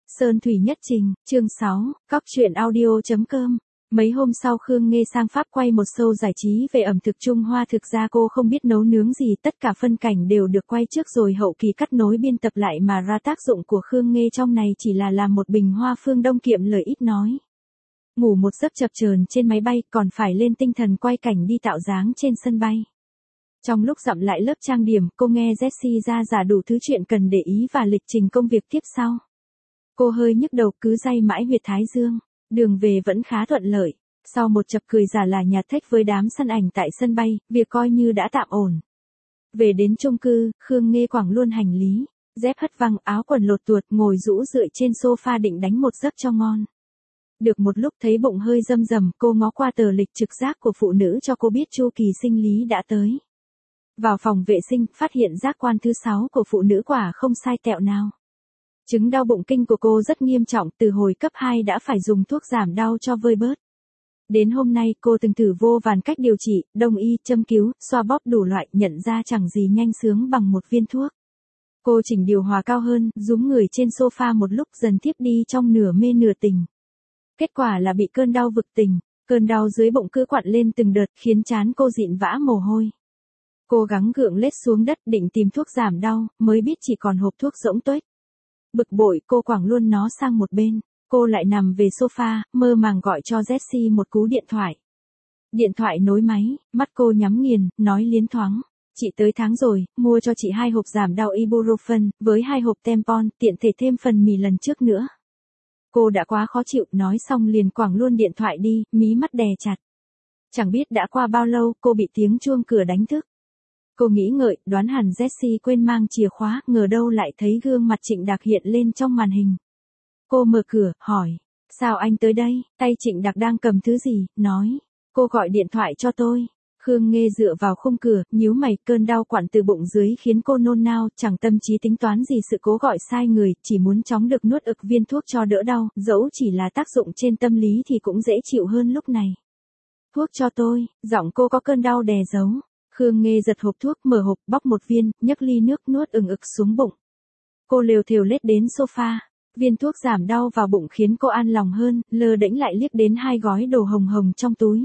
Sơn Thủy Nhất Trình, chương 6, Cóc truyện audio.com. Mấy hôm sau Khương Nghê sang Pháp quay một show giải trí về ẩm thực Trung Hoa. Thực ra cô không biết nấu nướng gì, tất cả phân cảnh đều được quay trước rồi hậu kỳ cắt nối biên tập lại mà ra. Tác dụng của Khương Nghê trong này chỉ là làm một bình hoa phương Đông kiệm lời ít nói. Ngủ một giấc chập chờn trên máy bay, còn phải lên tinh thần quay cảnh đi tạo dáng trên sân bay. Trong lúc dặm lại lớp trang điểm, cô nghe Jessie ra giả đủ thứ chuyện cần để ý và lịch trình công việc tiếp sau. Cô hơi nhức đầu, cứ day mãi huyệt thái dương. Đường về vẫn khá thuận lợi. Sau một chập cười giả là nhạt thách với đám săn ảnh tại sân bay, việc coi như đã tạm ổn. Về đến chung cư, Khương Nghê quẳng luôn hành lý, dép hất văng, áo quần lột tuột, ngồi rũ rượi trên sofa định đánh một giấc cho ngon. Được một lúc thấy bụng hơi râm rầm, cô ngó qua tờ lịch trực giác của phụ nữ cho cô biết chu kỳ sinh lý đã tới. Vào phòng vệ sinh, phát hiện giác quan thứ 6 của phụ nữ quả không sai tẹo nào. Chứng đau bụng kinh của cô rất nghiêm trọng, từ hồi cấp 2 đã phải dùng thuốc giảm đau cho vơi bớt. Đến hôm nay cô từng thử vô vàn cách điều trị, đông y, châm cứu, xoa bóp đủ loại, nhận ra chẳng gì nhanh sướng bằng một viên thuốc. Cô chỉnh điều hòa cao hơn, rúm người trên sofa một lúc dần thiếp đi trong nửa mê nửa tỉnh. Kết quả là bị cơn đau vực tỉnh, cơn đau dưới bụng cứ quặn lên từng đợt khiến trán cô dịn vã mồ hôi. Cô gắng gượng lết xuống đất định tìm thuốc giảm đau, mới biết chỉ còn hộp thuốc rỗng tuếch. Bực bội cô quẳng luôn nó sang một bên, cô lại nằm về sofa, mơ màng gọi cho Jessie một cú điện thoại. Điện thoại nối máy, mắt cô nhắm nghiền, nói liến thoáng. Chị tới tháng rồi, mua cho chị 2 hộp giảm đau ibuprofen, với 2 hộp Tempon, tiện thể thêm phần mì lần trước nữa. Cô đã quá khó chịu, nói xong liền quẳng luôn điện thoại đi, mí mắt đè chặt. Chẳng biết đã qua bao lâu, cô bị tiếng chuông cửa đánh thức. Cô nghĩ ngợi, đoán hẳn Jessie quên mang chìa khóa, ngờ đâu lại thấy gương mặt Trịnh Đạc hiện lên trong màn hình. Cô mở cửa, hỏi, sao anh tới đây? Tay Trịnh Đạc đang cầm thứ gì, nói, cô gọi điện thoại cho tôi. Khương Nghê dựa vào khung cửa, nhíu mày, cơn đau quặn từ bụng dưới khiến cô nôn nao, chẳng tâm trí tính toán gì sự cố gọi sai người, chỉ muốn chóng được nuốt ực viên thuốc cho đỡ đau, dẫu chỉ là tác dụng trên tâm lý thì cũng dễ chịu hơn lúc này. Thuốc cho tôi, giọng cô có cơn đau đè giấu. Khương Nghê giật hộp thuốc, mở hộp, bóc một viên, nhấc ly nước nuốt ừng ực xuống bụng. Cô lều thều lết đến sofa, viên thuốc giảm đau vào bụng khiến cô an lòng hơn, lơ đễnh lại liếc đến 2 gói đồ hồng hồng trong túi.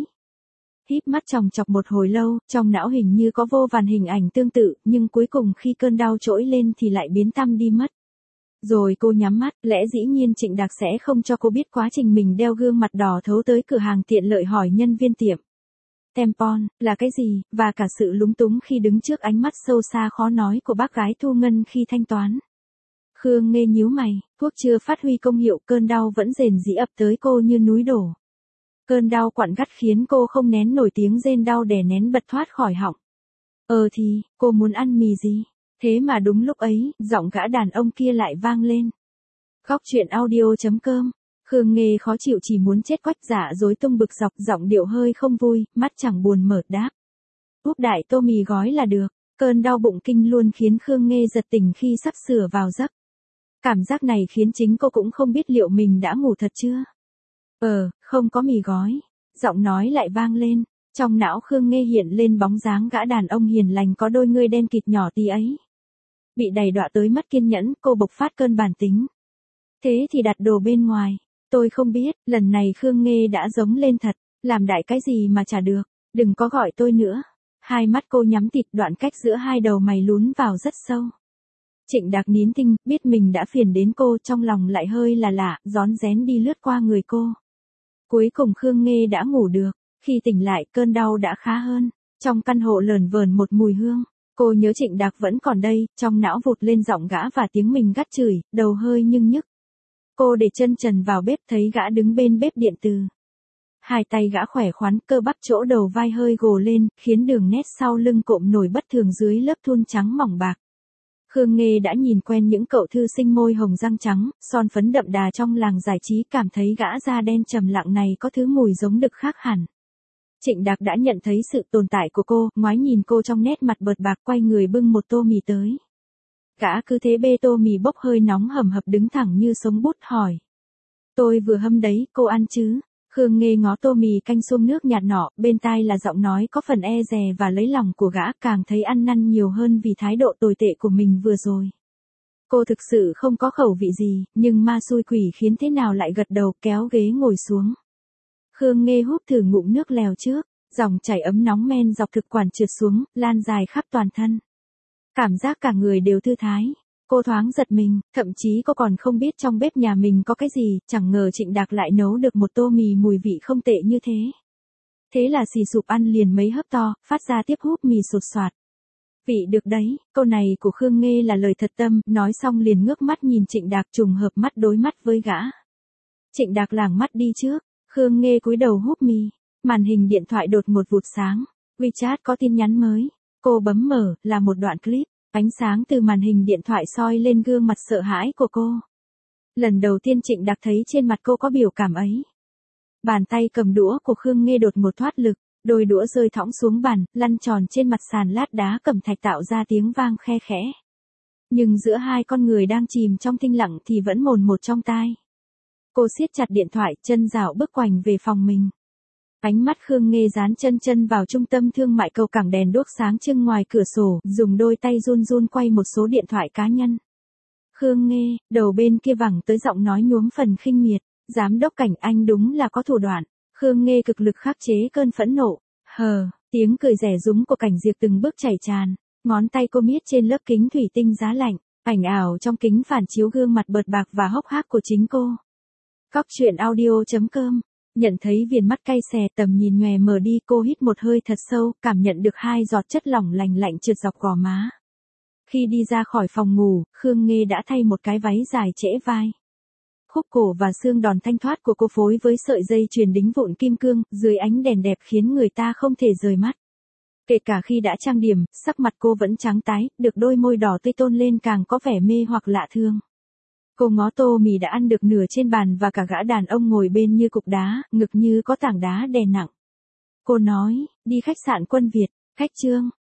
Híp mắt chòng chọc một hồi lâu, trong não hình như có vô vàn hình ảnh tương tự, nhưng cuối cùng khi cơn đau trỗi lên thì lại biến tăm đi mất. Rồi cô nhắm mắt, lẽ dĩ nhiên Trịnh Đạc sẽ không cho cô biết quá trình mình đeo gương mặt đỏ thấu tới cửa hàng tiện lợi hỏi nhân viên tiệm. Tempon, là cái gì, và cả sự lúng túng khi đứng trước ánh mắt sâu xa khó nói của bác gái Thu Ngân khi thanh toán. Khương Nghê nhíu mày, thuốc chưa phát huy công hiệu, cơn đau vẫn rền rĩ ập tới cô như núi đổ. Cơn đau quặn gắt khiến cô không nén nổi tiếng rên đau đè nén bật thoát khỏi họng. Thì, cô muốn ăn mì gì? Thế mà đúng lúc ấy, giọng gã đàn ông kia lại vang lên. Cóc truyện audio.com. Khương Nghê khó chịu chỉ muốn chết quách, giả dối tung bực dọc, giọng điệu hơi không vui, mắt chẳng buồn mở đáp. Úp đại tô mì gói là được. Cơn đau bụng kinh luôn khiến Khương Nghê giật tỉnh khi sắp sửa vào giấc. Cảm giác này khiến chính cô cũng không biết liệu mình đã ngủ thật chưa. Không có mì gói. Giọng nói lại vang lên. Trong não Khương Nghê hiện lên bóng dáng gã đàn ông hiền lành có đôi ngươi đen kịt nhỏ tí ấy. Bị đầy đọa tới mất kiên nhẫn, cô bộc phát cơn bản tính. Thế thì đặt đồ bên ngoài. Tôi không biết, lần này Khương Nghê đã giống lên thật, làm đại cái gì mà chả được, đừng có gọi tôi nữa. Hai mắt cô nhắm tịt, đoạn cách giữa hai đầu mày lún vào rất sâu. Trịnh Đạc nín thinh, biết mình đã phiền đến cô, trong lòng lại hơi là lạ, rón rén đi lướt qua người cô. Cuối cùng Khương Nghê đã ngủ được, khi tỉnh lại cơn đau đã khá hơn, trong căn hộ lởn vởn một mùi hương. Cô nhớ Trịnh Đạc vẫn còn đây, trong não vụt lên giọng gã và tiếng mình gắt chửi, đầu hơi nhưng nhức. Cô để chân trần vào bếp thấy gã đứng bên bếp điện từ. Hai tay gã khỏe khoắn, cơ bắp chỗ đầu vai hơi gồ lên, khiến đường nét sau lưng cộm nổi bất thường dưới lớp thun trắng mỏng bạc. Khương Nghê đã nhìn quen những cậu thư sinh môi hồng răng trắng, son phấn đậm đà trong làng giải trí, cảm thấy gã da đen trầm lặng này có thứ mùi giống đực khác hẳn. Trịnh Đạc đã nhận thấy sự tồn tại của cô, ngoái nhìn cô trong nét mặt bợt bạc, quay người bưng một tô mì tới. Gã cứ thế bê tô mì bốc hơi nóng hầm hập đứng thẳng như sống bút hỏi. Tôi vừa hâm đấy, cô ăn chứ? Khương Nghê ngó tô mì canh xuông nước nhạt nọ, bên tai là giọng nói có phần e dè và lấy lòng của gã, càng thấy ăn năn nhiều hơn vì thái độ tồi tệ của mình vừa rồi. Cô thực sự không có khẩu vị gì, nhưng ma xui quỷ khiến thế nào lại gật đầu kéo ghế ngồi xuống. Khương Nghê húp thử ngụm nước lèo trước, dòng chảy ấm nóng men dọc thực quản trượt xuống, lan dài khắp toàn thân. Cảm giác cả người đều thư thái. Cô thoáng giật mình, thậm chí cô còn không biết trong bếp nhà mình có cái gì, chẳng ngờ Trịnh Đạc lại nấu được một tô mì mùi vị không tệ như thế. Thế là xì sụp ăn liền mấy hớp to, phát ra tiếp húp mì sột soạt. Vị được đấy, câu này của Khương Nghê là lời thật tâm, nói xong liền ngước mắt nhìn Trịnh Đạc trùng hợp mắt đối mắt với gã. Trịnh Đạc lảng mắt đi trước, Khương Nghê cúi đầu húp mì, màn hình điện thoại đột một vụt sáng, WeChat có tin nhắn mới, cô bấm mở, là một đoạn clip, ánh sáng từ màn hình điện thoại soi lên gương mặt sợ hãi của cô. Lần đầu tiên Trịnh Đạc thấy trên mặt cô có biểu cảm ấy. Bàn tay cầm đũa của Khương Nghê đột một thoát lực, đôi đũa rơi thõng xuống bàn, lăn tròn trên mặt sàn lát đá cẩm thạch tạo ra tiếng vang khe khẽ. Nhưng giữa hai con người đang chìm trong thinh lặng thì vẫn mồn một trong tai. Cô siết chặt điện thoại, chân dạo bước quành về phòng mình. Ánh mắt Khương Nghê dán chân chân vào trung tâm thương mại cầu cảng, đèn đuốc sáng trưng ngoài cửa sổ, dùng đôi tay run run quay một số điện thoại cá nhân. Khương Nghê, đầu bên kia vẳng tới giọng nói nhuốm phần khinh miệt, giám đốc Cảnh anh đúng là có thủ đoạn. Khương Nghê cực lực khắc chế cơn phẫn nộ. Tiếng cười rẻ rúng của Cảnh Diệp từng bước chảy tràn, ngón tay cô miết trên lớp kính thủy tinh giá lạnh, ảnh ảo trong kính phản chiếu gương mặt bợt bạc và hốc hác của chính cô. Cóc truyện audio.com. Nhận thấy viền mắt cay xè, tầm nhìn nhòe mờ đi, cô hít một hơi thật sâu, cảm nhận được 2 giọt chất lỏng lành lạnh trượt dọc gò má. Khi đi ra khỏi phòng ngủ, Khương Nghê đã thay một cái váy dài trễ vai. Khúc cổ và xương đòn thanh thoát của cô phối với sợi dây chuyền đính vụn kim cương, dưới ánh đèn đẹp khiến người ta không thể rời mắt. Kể cả khi đã trang điểm, sắc mặt cô vẫn trắng tái, được đôi môi đỏ tươi tôn lên càng có vẻ mê hoặc lạ thương. Cô ngó tô mì đã ăn được nửa trên bàn và cả gã đàn ông ngồi bên như cục đá, ngực như có tảng đá đè nặng. Cô nói, đi khách sạn Quân Việt, khách Trương.